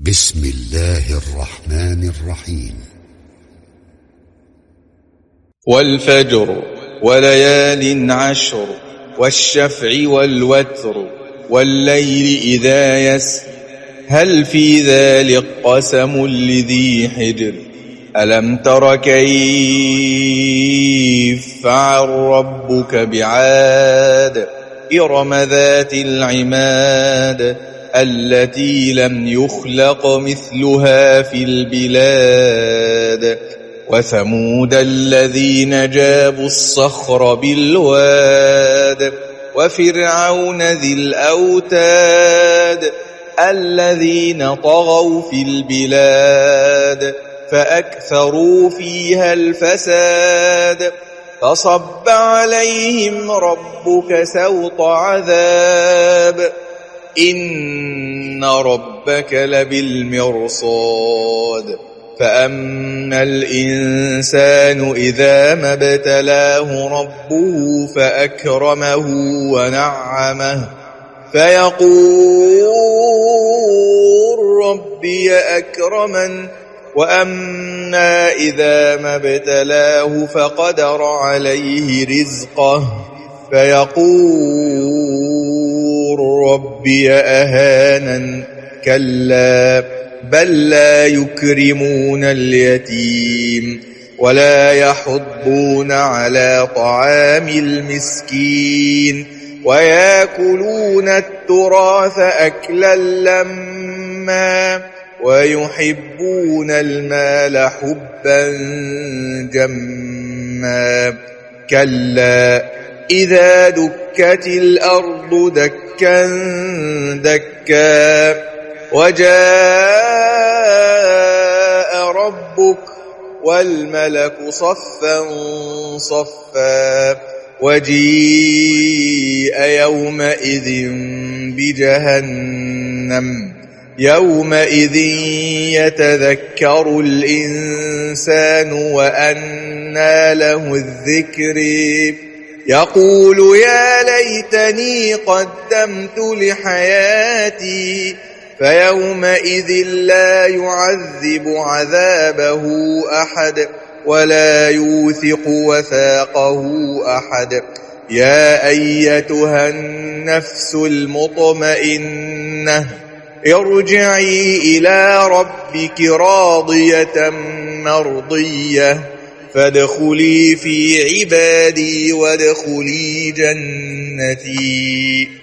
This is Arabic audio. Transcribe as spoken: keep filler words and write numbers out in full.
بسم الله الرحمن الرحيم. والفجر وليال عشر والشفع والوتر والليل إذا يسر هل في ذلك قسم لذي حجر ألم تر كيف فعل ربك بعاد إرم ذات العماد التي لم يخلق مثلها في البلاد وثمود الذين جابوا الصخر بالواد وفرعون ذي الأوتاد الذين طغوا في البلاد فأكثروا فيها الفساد فصب عليهم ربك سوط عذاب إن ربك لبالمرصاد فأما الإنسان إذا ما ابتلاه ربه فأكرمه ونعمه فيقول ربي أكرمن وأما إذا ما ابتلاه فقدر عليه رزقه فيقول ربي أهانن كلا بل لا يكرمون اليتيم ولا يحضون على طعام المسكين ويأكلون التراث أكلا لما ويحبون المال حبا جما كلا إذا دكت الأرض دكا دكا وجاء ربك والملك صفا صفا وجيء يومئذ بجهنم يومئذ يتذكر الإنسان وأنى له الذكر يقول يا ليتني قدمت لحياتي فيومئذ لا يعذب عذابه أحد ولا يوثق وثاقه أحد يا أيتها النفس المطمئنة ارجعي إلى ربك راضية مرضية فادخلي في عبادي وادخلي جنتي.